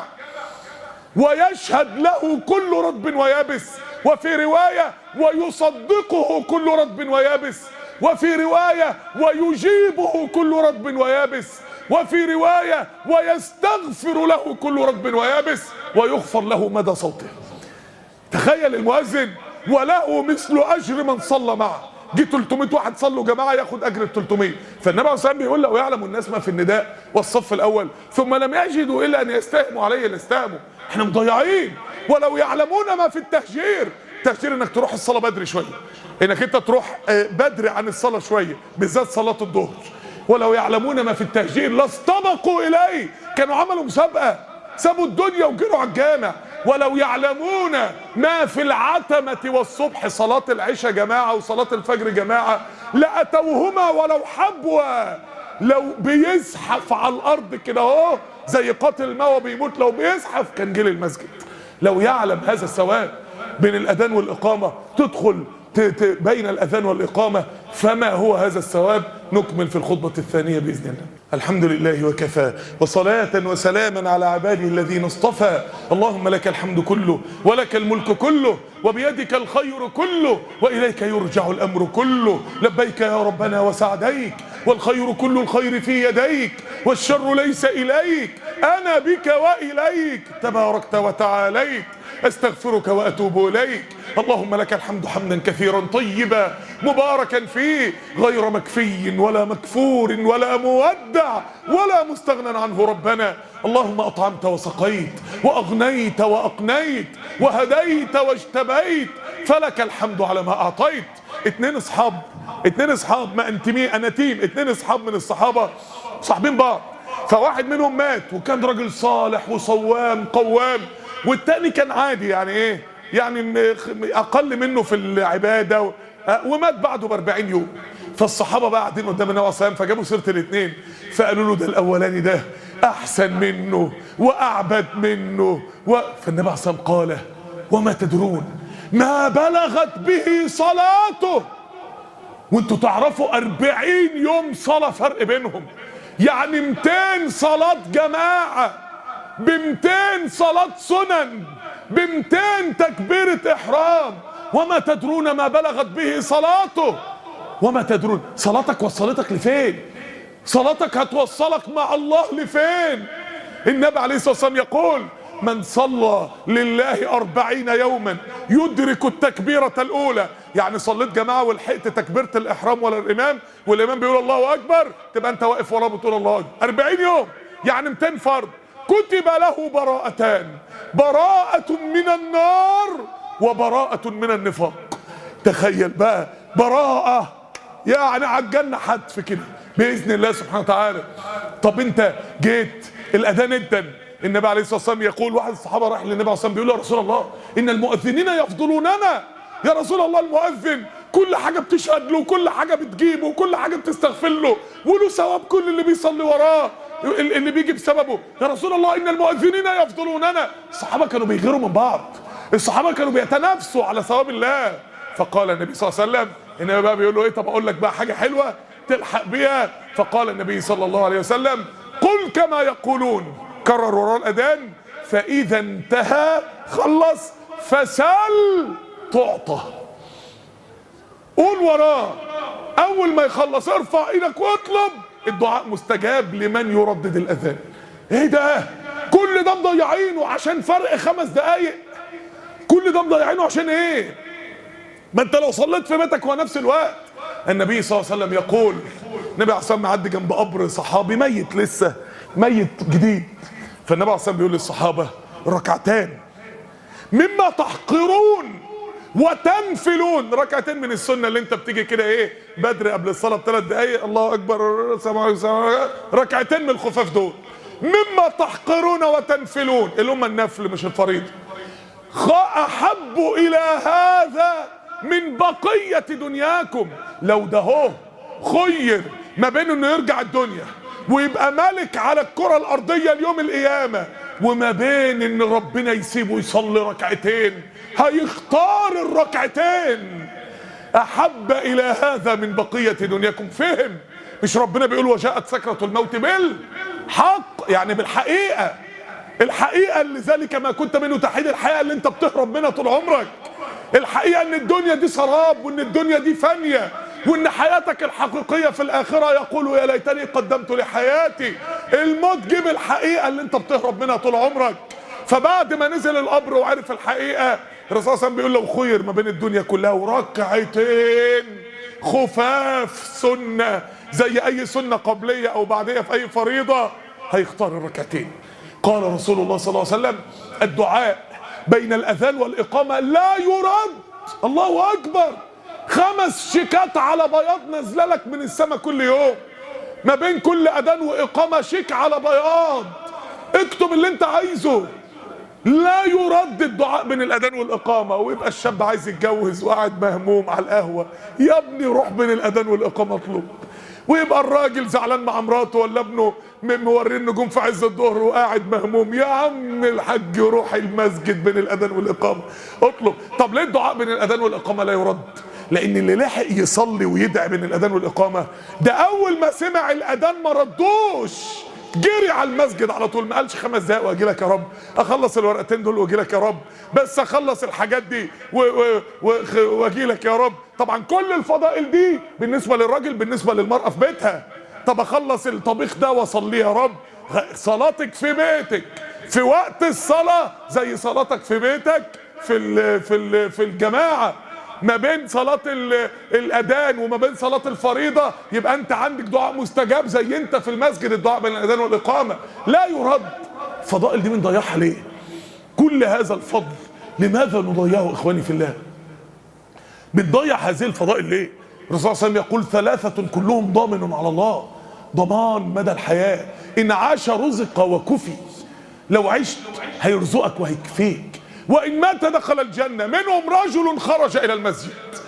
Speaker 1: ويشهد له كل رطب ويابس، وفي رواية ويصدقه كل رطب ويابس، وفي رواية ويجيبه كل رطب ويابس، وفي رواية ويستغفر له كل رطب ويابس، ويغفر له مدى صوته. تخيل المؤذن وله مثل اجر من صلى معه. جه 300 واحد صلوا جماعه ياخد اجر ال 300. فالنبي عليه الصلاه والسلام بيقول: لو يعلم الناس ما في النداء والصف الاول ثم لم يجدوا الا ان يستهموا عليه لاستهموا. احنا مضيعين. ولو يعلمون ما في التهجير، التهجير انك تروح الصلاه بدري شويه، انك انت تروح بدري عن الصلاه شويه، بالذات صلاه الظهر. ولو يعلمون ما في التهجير لاستبقوا اليه، كانوا عملوا مسابقه، سابوا الدنيا وجروا على الجامع. ولو يعلمون ما في العتمة والصبح، صلاة العشاء جماعة وصلاة الفجر جماعة، لأتوهما ولو حبوا. لو بيزحف على الأرض كده اهو زي قاتل الموى بيموت، لو بيزحف كان جه للمسجد. لو يعلم هذا الثواب بين الأذان والإقامة، تدخل بين الأذان والإقامة، فما هو هذا الثواب؟ نكمل في الخطبة الثانية بإذن الله. الحمد لله وكفى، وصلاة وسلاما على عباده الذين اصطفى. اللهم لك الحمد كله، ولك الملك كله، وبيدك الخير كله، وإليك يرجع الأمر كله. لبيك يا ربنا وسعديك، والخير كل الخير في يديك، والشر ليس إليك، أنا بك وإليك، تباركت وتعاليت، استغفرك واتوب اليك. اللهم لك الحمد حمدا كثيرا طيبا مباركا فيه، غير مكفي ولا مكفور ولا مودع ولا مستغنى عنه ربنا. اللهم اطعمت وسقيت، واغنيت واقنيت، وهديت واجتبيت، فلك الحمد على ما اعطيت. اتنين اصحاب ما انتيم، اتنين اصحاب من الصحابه صاحبين بعض، فواحد منهم مات وكان راجل صالح وصوام قوام، والتاني كان عادي، يعني ايه، يعني اقل منه في العباده، ومات بعده ب40 يوم. فالصحابه بقى قاعدين قدام النبي عليه الصلاه والسلام، فجابوا سيره الاثنين، فقالوا له: ده الاولاني ده احسن منه واعبد منه. فالنبي عليه الصلاه والسلام قال: وما تدرون ما بلغت به صلاته. وانتوا تعرفوا 40 يوم صلاه فرق بينهم، يعني 200 صلاه جماعه، ب200 صلاة سنن، ب200 تكبيرة إحرام. وما تدرون ما بلغت به صلاته. وما تدرون صلاتك وصلتك لفين؟ صلاتك هتوصلك مع الله لفين؟ النبي عليه الصلاة والسلام يقول: من صلى لله 40 يوما يدرك التكبيرة الأولى. يعني صليت جماعة ولحقت تكبيرة الإحرام ولا الإمام، والإمام بيقول الله أكبر، تبقى أنت واقف وراه بتقول الله أكبر. 40 يوم يعني 200 فرض. كتب له براءتان: براءة من النار وبراءة من النفاق. تخيل بقى، براءة يعني على الجنة حتف كده بإذن الله سبحانه وتعالى. طب انت جيت الأذان ادن، النبي عليه الصلاة والسلام يقول، واحد الصحابة راح للنبي عليه الصلاة والسلام بيقول له: يا رسول الله إن المؤذنين يفضلوننا. يا رسول الله، المؤذن كل حاجة بتشهد له، كل حاجة بتجيبه، كل حاجة بتستغفر له، وله ثواب كل اللي بيصلي وراه اللي بيجي بسببه. يا رسول الله إن المؤذنين يفضلوننا. الصحابة كانوا بيغيروا من بعض، الصحابة كانوا بيتنافسوا على ثواب الله. فقال النبي صلى الله عليه وسلم، النبي بقى بيقول له: ايه، طب اقول لك بقى حاجة حلوة تلحق بيها. فقال النبي صلى الله عليه وسلم: قل كما يقولون. كرر وراه الأذان: فإذا انتهى، خلص، فسل تعطى. قول وراه، أول ما يخلص ارفع ايدك واطلب، الدعاء مستجاب لمن يردد الأذان. ايه ده؟ كل ده مضيعينه عشان فرق 5 دقايق؟ كل ده مضيعينه عشان ايه؟ ما انت لو صليت في بيتك هو نفس الوقت. النبي صلى الله عليه وسلم يقول، النبي عليه الصلاه والسلام معدي جنب قبر صحابي ميت، لسه ميت جديد، فالنبي عليه الصلاه والسلام بيقول للصحابه: ركعتان مما تحقرون وتنفلون، ركعتين من السنه اللي انت بتيجي كده ايه بدري قبل الصلاه ب3 دقايق، الله اكبر، ركعتين من الخفاف دول. مما تحقرون وتنفلون، اللي هم النفل مش الفريضه. احب الى هذا من بقيه دنياكم. لو ده هو خير ما بين انه يرجع الدنيا ويبقى ملك على الكره الارضيه اليوم القيامه، وما بين ان ربنا يسيبه يصلي ركعتين، هيختار الركعتين. احب الى هذا من بقيه دنياكم. فهم؟ مش ربنا بيقول وجاءت سكرة الموت بالحق، يعني بالحقيقة، الحقيقة اللي ذلك ما كنت منه تحيد، الحقيقة اللي انت بتهرب منها طول عمرك، الحقيقة ان الدنيا دي سراب، وان الدنيا دي فانية، وان حياتك الحقيقية في الاخرة يقول يا ليتني قدمت لحياتي. الموت جيب الحقيقة اللي انت بتهرب منها طول عمرك. فبعد ما نزل القبر وعرف الحقيقة، الرسول صلى الله عليه وسلم بيقول لو خير ما بين الدنيا كلها وركعتين خفاف سنة زي اي سنة قبلية او بعدية في اي فريضة، هيختار الركعتين. قال رسول الله صلى الله عليه وسلم الدعاء بين الاذان والاقامة لا يرد. الله اكبر، 5 شيكات على بياض نازله لك من السماء كل يوم، ما بين كل اذان واقامة شيك على بياض، اكتب اللي انت عايزه. لا يرد الدعاء بين الاذان والاقامه. ويبقى الشاب عايز يتجوز وقاعد مهموم على القهوه، يا ابني روح بين الاذان والاقامه اطلب. ويبقى الراجل زعلان مع مراته ولا ابنه مورين نجوم في عز الظهر وقاعد مهموم، يا عم الحاج روح المسجد بين الاذان والاقامه اطلب. طب ليه الدعاء بين الاذان والاقامه لا يرد؟ لان اللي لحق يصلي ويدعي بين الاذان والاقامه ده اول ما سمع الاذان ما ردوش، جري على المسجد على طول، ما قالش 5 دقايق واجي لك يا رب، اخلص الورقتين دول واجي لك يا رب، بس اخلص الحاجات دي واجي لك يا رب. طبعا كل الفضائل دي بالنسبه للراجل بالنسبه للمراه في بيتها. طب اخلص الطبيخ ده واصليه يا رب. صلاتك في بيتك في وقت الصلاه زي صلاتك في بيتك في الجماعه، ما بين صلاة الأذان وما بين صلاة الفريضة، يبقى أنت عندك دعاء مستجاب زي أنت في المسجد الدعاء بين الأذان والإقامة لا يرد. الفضائل دي بنضيعها ليه؟ كل هذا الفضل لماذا نضيعه إخواني في الله؟ بنضيع هذه الفضائل ليه؟ الرسول صلى الله عليه وسلم يقول 3 كلهم ضامن على الله، ضمان مدى الحياة، إن عاش رزق وكفي. لو عشت هيرزقك وهيكفيك، وإن مات دخل الجنة. منهم رجل خرج إلى المسجد.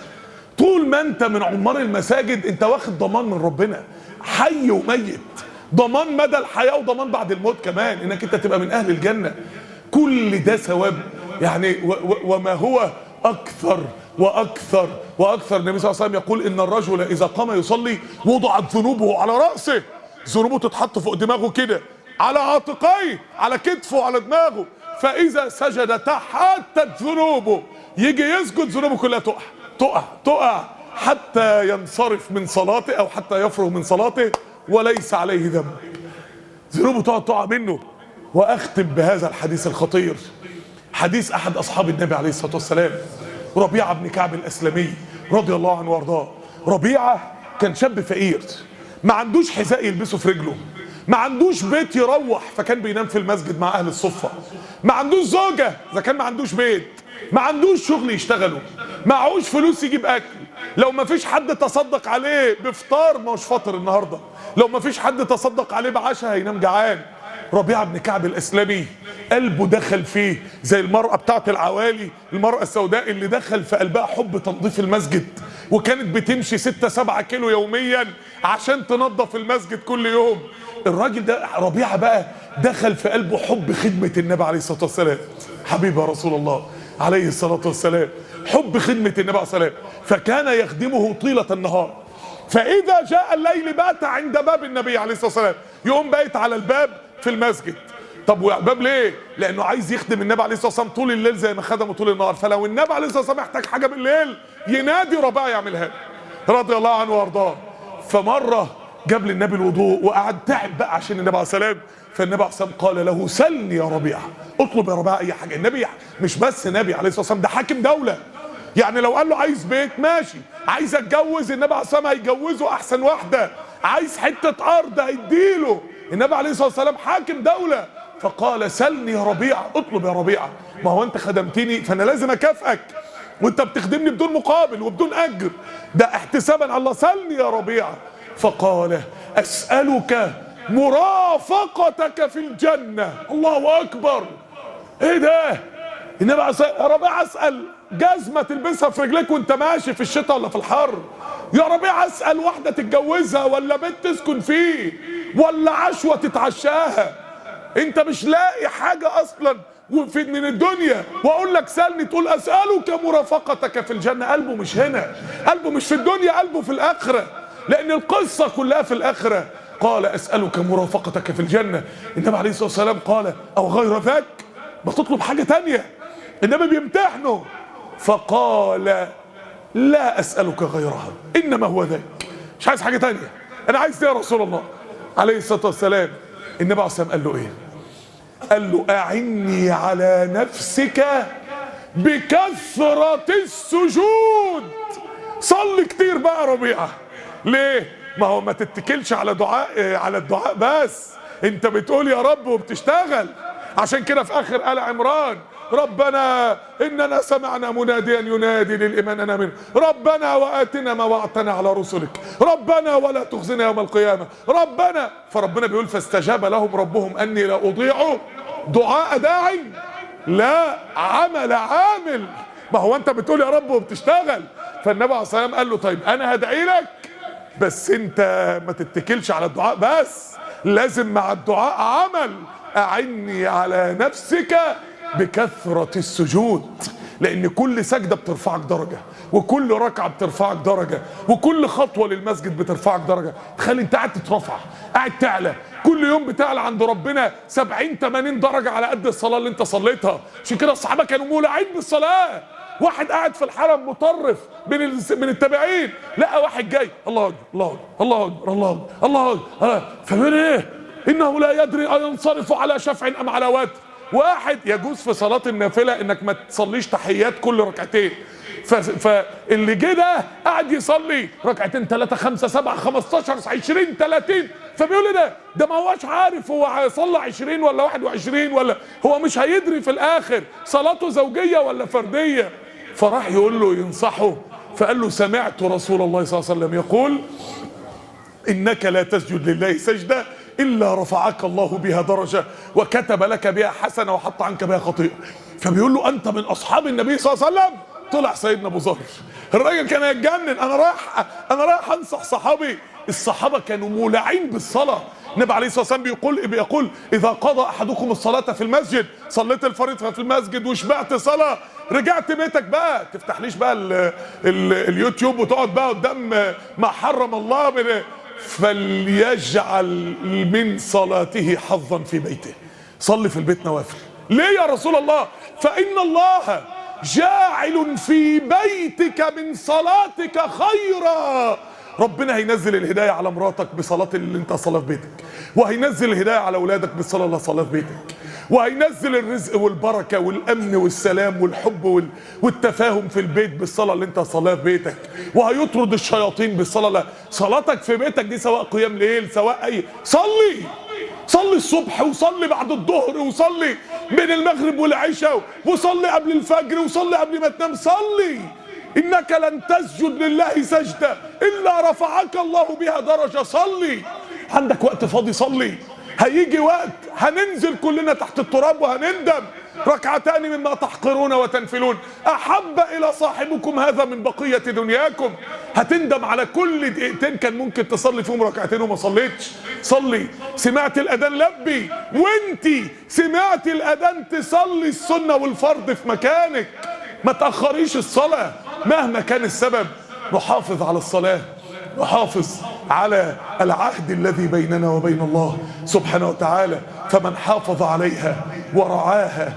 Speaker 1: طول ما أنت من عمار المساجد أنت واخد ضمان من ربنا، حي وميت، ضمان مدى الحياة وضمان بعد الموت كمان إنك أنت تبقى من أهل الجنة. كل ده ثواب يعني. وما هو أكثر وأكثر وأكثر. النبي صلى الله عليه وسلم يقول إن الرجل إذا قام يصلي وضعت ذنوبه على رأسه، ذنوبه تتحط فوق دماغه كده، على عاتقيه، على كتفه، على دماغه، فإذا سجد تحتت ذنوبه، يجي يسجد ذنوبه كلها تقع حتى ينصرف من صلاته أو حتى يفرغ من صلاته وليس عليه ذنب. ذنوبه تقع منه. وأختم بهذا الحديث الخطير، حديث أحد أصحاب النبي عليه الصلاة والسلام، ربيعة بن كعب الأسلمي رضي الله عنه وارضاه. ربيعة كان شاب فقير، ما عندوش حذاء يلبسه في رجله، ما عندوش بيت يروح فكان بينام في المسجد مع اهل الصفة، ما عندوش زوجة اذا كان ما عندوش بيت، ما عندوش شغل يشتغله، معهوش فلوس يجيب اكل. لو ما فيش حد تصدق عليه بفطار ما هوش فاطر النهارده، لو ما فيش حد تصدق عليه بعشاء هينام جعان. ربيعة بن كعب الاسلمي قلبه دخل فيه زي المرأة بتاعت العوالي، المرأة السوداء اللي دخل في قلبها حب تنظيف المسجد، وكانت بتمشي 6-7 كيلو يوميا عشان تنظف المسجد كل يوم. الراجل ده ربيعة بقى دخل في قلبه حب خدمة النبي عليه الصلاة والسلام، حبيب رسول الله عليه الصلاة والسلام، حب خدمة النبي عليه الصلاة والسلام. فكان يخدمه طيلة النهار، فإذا جاء الليل بات عند باب النبي عليه الصلاة والسلام، يقوم بايت على الباب في المسجد. طب والباب ليه؟ لأنه عايز يخدم النبي عليه الصلاة والسلام طول الليل زي ما خدمه طول النهار، فلو النبي عليه الصلاة والسلام محتاج حاجة بالليل ينادي ربيعة يعملها رضي الله عنه وارضاه. فمرة جاب للنبي الوضوء وقعد تعب بقى عشان النبي عليه السلام، فالنبي عليه السلام قال له سلني يا ربيعة، اطلب يا ربيعة اي حاجة. النبي مش بس نبي عليه الصلاة والسلام، ده حاكم دولة، يعني لو قال له عايز بيت ماشي، عايز اتجوز النبي عليه السلام هيجوزه احسن واحدة، عايز حتة ارض هيديله. النبي عليه الصلاة والسلام حاكم دولة، فقال سلني يا ربيعة، اطلب يا ربيعة، ما هو انت خدمتني فانا لازم اكافئك. وانت بتخدمني بدون مقابل وبدون اجر، ده احتسابا على الله. سلني يا ربيعه. فقال اسالك مرافقتك في الجنه. الله اكبر، ايه ده؟ النبي يا ربيعه اسال جزمه تلبسها في رجليك وانت ماشي في الشتاء ولا في الحر؟ يا ربيعه اسال واحده تتجوزها ولا بيت تسكن فيه ولا عشوه تتعشاها؟ انت مش لاقي حاجه اصلا من الدنيا، واقول لك سالني تقول اسالك مرافقتك في الجنه. قلبه مش هنا، قلبه مش في الدنيا، قلبه في الاخره، لان القصه كلها في الاخره. قال اسالك مرافقتك في الجنه. النبي عليه الصلاه والسلام قال او غير ذاك، بتطلب حاجه تانيه. النبي بيمتحنه، فقال لا اسالك غيرها انما هو ذاك. مش عايز حاجه تانيه، انا عايز يا رسول الله عليه الصلاه والسلام. النبي عليه الصلاه والسلام قال له ايه؟ قال له اعني على نفسك بكثرة السجود. صلي كتير بقى يا ربيعه. ليه؟ ما هو ما تتكلش على على الدعاء بس، انت بتقول يا رب وبتشتغل. عشان كده في اخر آل عمران ربنا اننا سمعنا مناديا ينادي للايمان انا منه، ربنا واتنا ما وعدتنا على رسلك، ربنا ولا تخزنا يوم القيامه، ربنا. فربنا بيقول فاستجاب لهم ربهم اني لا اضيع دعاء داع لا عمل عامل. ما هو انت بتقول يا رب وبتشتغل. فالنبي عليه الصلاه والسلام قال له طيب انا هدعي لك، بس انت ما تتكلش على الدعاء بس، لازم مع الدعاء عمل. اعني على نفسك بكثرة السجود، لان كل سجدة بترفعك درجة، وكل ركعة بترفعك درجة، وكل خطوة للمسجد بترفعك درجة. تخيل انت قاعد تترفع، قاعد تعلى، كل يوم بتعلى عند ربنا 70-80 درجة على قد الصلاة اللي انت صليتها. عشان كده الصحابة كانوا مولعين بالصلاة. واحد قاعد في الحرم مطرف من التابعين، لقى واحد جاي الله اكبر الله اكبر الله اكبر الله اكبر الله اكبر، فبيقول ايه؟ انه لا يدري اينصرف على شفع ام على وتر. واحد يجوز في صلاة النافلة انك ما تصليش تحيات كل ركعتين، فاللي جه ده قاعد يصلي ركعتين 3 5 7 15 20 30. فبيقول لي ده ما هوش عارف هو هيصلي 20 ولا 21 ولا هو مش هيدري في الاخر صلاته زوجية ولا فردية. فراح يقول له ينصحه، فقال له سمعت رسول الله صلى الله عليه وسلم يقول انك لا تسجد لله سجدة الا رفعك الله بها درجة وكتب لك بها حسنة وحط عنك بها خطيئة. فبيقول له انت من اصحاب النبي صلى الله عليه وسلم. طلع سيدنا ابو ذر، الراجل كان هيتجنن. انا رايح انصح صحابي. الصحابه كانوا مولعين بالصلاه. النبي عليه الصلاه والسلام بيقول اذا قضى احدكم الصلاه في المسجد، صليت الفريضه في المسجد وشبعت صلاه، رجعت بيتك بقى تفتحليش بقى اليوتيوب وتقعد بقى قدام ما حرم الله فليجعل من صلاته حظا في بيته. صلي في البيت نوافل. ليه يا رسول الله؟ فإن الله جاعل في بيتك من صلاتك خيرا. ربنا هينزل الهداية على مراتك بصلاة اللي انت صلاة في بيتك، وهينزل الهداية على اولادك بالصلاة اللي صلاة في بيتك، وهينزل الرزق والبركة والامن والسلام والحب والتفاهم في البيت بالصلاة اللي انت صلاة في بيتك، وهيطرد الشياطين بالصلاة. صلاتك في بيتك دي سواء قيام ليل سواء اي، صلي الصبح وصلي بعد الظهر وصلي بين المغرب والعشاء وصلي قبل الفجر وصلي قبل ما تنام. صلي، انك لن تسجد لله سجدة الا رفعك الله بها درجة. صلي، عندك وقت فاضي صلي. هيجي وقت هننزل كلنا تحت التراب وهنندم. ركعتان مما تحقرون وتنفلون احب الى صاحبكم هذا من بقية دنياكم. هتندم على كل دقيقتين كان ممكن تصلي فيهم ركعتين وما صليتش. صلي. سمعت الاذان لبي، وانتي سمعت الاذان تصلي السنة والفرض في مكانك. ما تأخريش الصلاة مهما كان السبب. نحافظ على الصلاة، نحافظ على العهد الذي بيننا وبين الله سبحانه وتعالى. فمن حافظ عليها ورعاها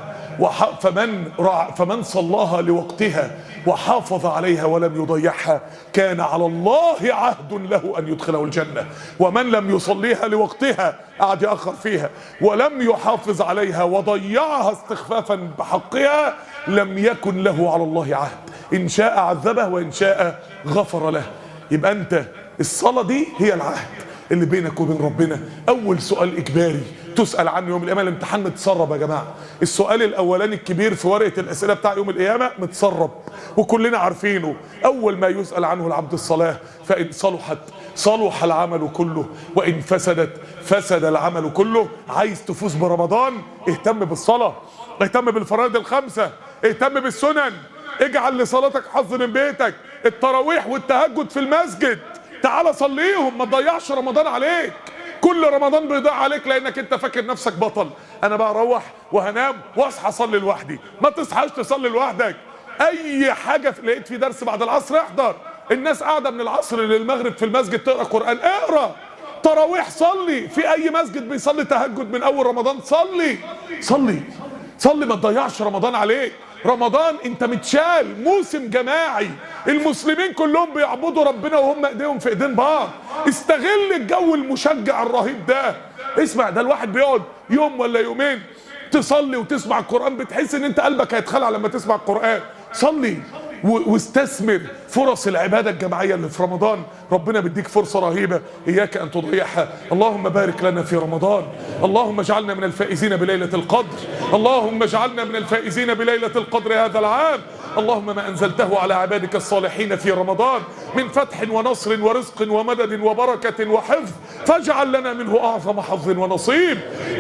Speaker 1: فمن صلاها لوقتها وحافظ عليها ولم يضيعها كان على الله عهد له أن يدخله الجنة. ومن لم يصليها لوقتها قعد يأخر فيها ولم يحافظ عليها وضيعها استخفافا بحقها لم يكن له على الله عهد. إن شاء عذبه وإن شاء غفر له. يبقى أنت الصلاة دي هي العهد. اللي بينك وبين ربنا. اول سؤال اجباري تسأل عنه يوم القيامة، الامتحان متسرب يا جماعة. السؤال الاولاني الكبير في ورقة الاسئلة بتاع يوم القيامة متسرب وكلنا عارفينه. اول ما يسأل عنه العبد الصلاة، فان صلحت صلح العمل كله وان فسدت فسد العمل كله. عايز تفوز برمضان؟ اهتم بالصلاة، اهتم بالفرائض الخمسة، اهتم بالسنن، اجعل لصلاتك حظ من بيتك. التراويح والتهجد في المسجد تعال صليهم، ما تضيعش رمضان عليك. كل رمضان بيضيع عليك لانك انت فاكر نفسك بطل. انا بقى اروح وهنام واصحى اصلي لوحدي. ما تصحاش تصلي لوحدك. اي حاجه لقيت في درس بعد العصر احضر. الناس قاعده من العصر للمغرب في المسجد تقرا قران، اقرا. تراويح صلي، في اي مسجد بيصلي تهجد من اول رمضان صلي صلي صلي. ما تضيعش رمضان عليك. رمضان انت متشال، موسم جماعي، المسلمين كلهم بيعبدوا ربنا وهم ايديهم في ايدين بعض. استغل الجو المشجع الرهيب ده. اسمع، ده الواحد بيقعد يوم ولا يومين تصلي وتسمع القرآن بتحس ان انت قلبك هيتخلع لما تسمع القرآن. صلي واستثمر فرص العبادة الجماعية اللي في رمضان. ربنا بيديك فرصة رهيبة إياك أن تضيعها. اللهم بارك لنا في رمضان، اللهم اجعلنا من الفائزين بليلة القدر، اللهم اجعلنا من الفائزين بليلة القدر هذا العام. اللهم ما أنزلته على عبادك الصالحين في رمضان من فتح ونصر ورزق ومدد وبركة وحفظ فاجعل لنا منه أعظم حظ ونصيب.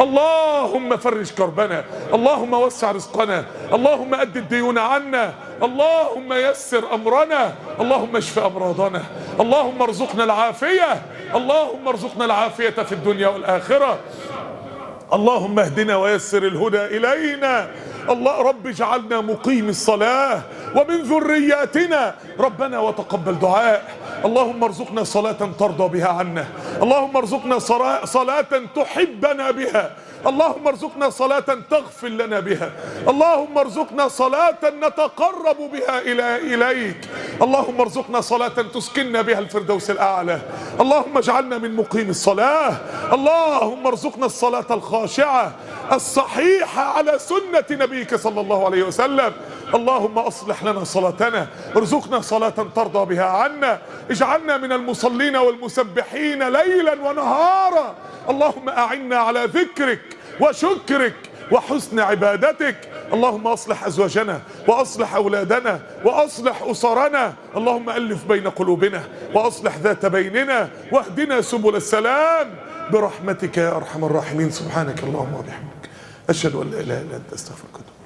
Speaker 1: اللهم فرج كربنا، اللهم وسع رزقنا، اللهم أد الديون عنا، اللهم يسر أمرنا، اللهم اشف أمراضنا، اللهم ارزقنا العافية، اللهم ارزقنا العافية في الدنيا والآخرة. اللهم اهدنا ويسر الهدى إلينا. الله رب اجعلنا مقيم الصلاة ومن ذرياتنا ربنا وتقبل دعاء. اللهم ارزقنا صلاة ترضى بها عنا، اللهم ارزقنا صلاة تحبنا بها، اللهم ارزقنا صلاة تغفر لنا بها، اللهم ارزقنا صلاة نتقرب بها إليك، اللهم ارزقنا صلاة تسكننا بها الفردوس الأعلى. اللهم اجعلنا من مقيم الصلاة. اللهم ارزقنا الصلاة الخاشعة الصحيحة على سنة نبيك صلى الله عليه وسلم. اللهم اصلح لنا صلاتنا، ارزقنا صلاة ترضى بها عنا، اجعلنا من المصلين والمسبحين ليلا ونهارا. اللهم اعنا على ذكرك وشكرك وحسن عبادتك. اللهم اصلح ازواجنا واصلح اولادنا واصلح اسرنا. اللهم الف بين قلوبنا واصلح ذات بيننا واهدنا سبل السلام برحمتك يا ارحم الراحمين. سبحانك اللهم وبحمدك اشهد ان لا اله الا انت استغفرك.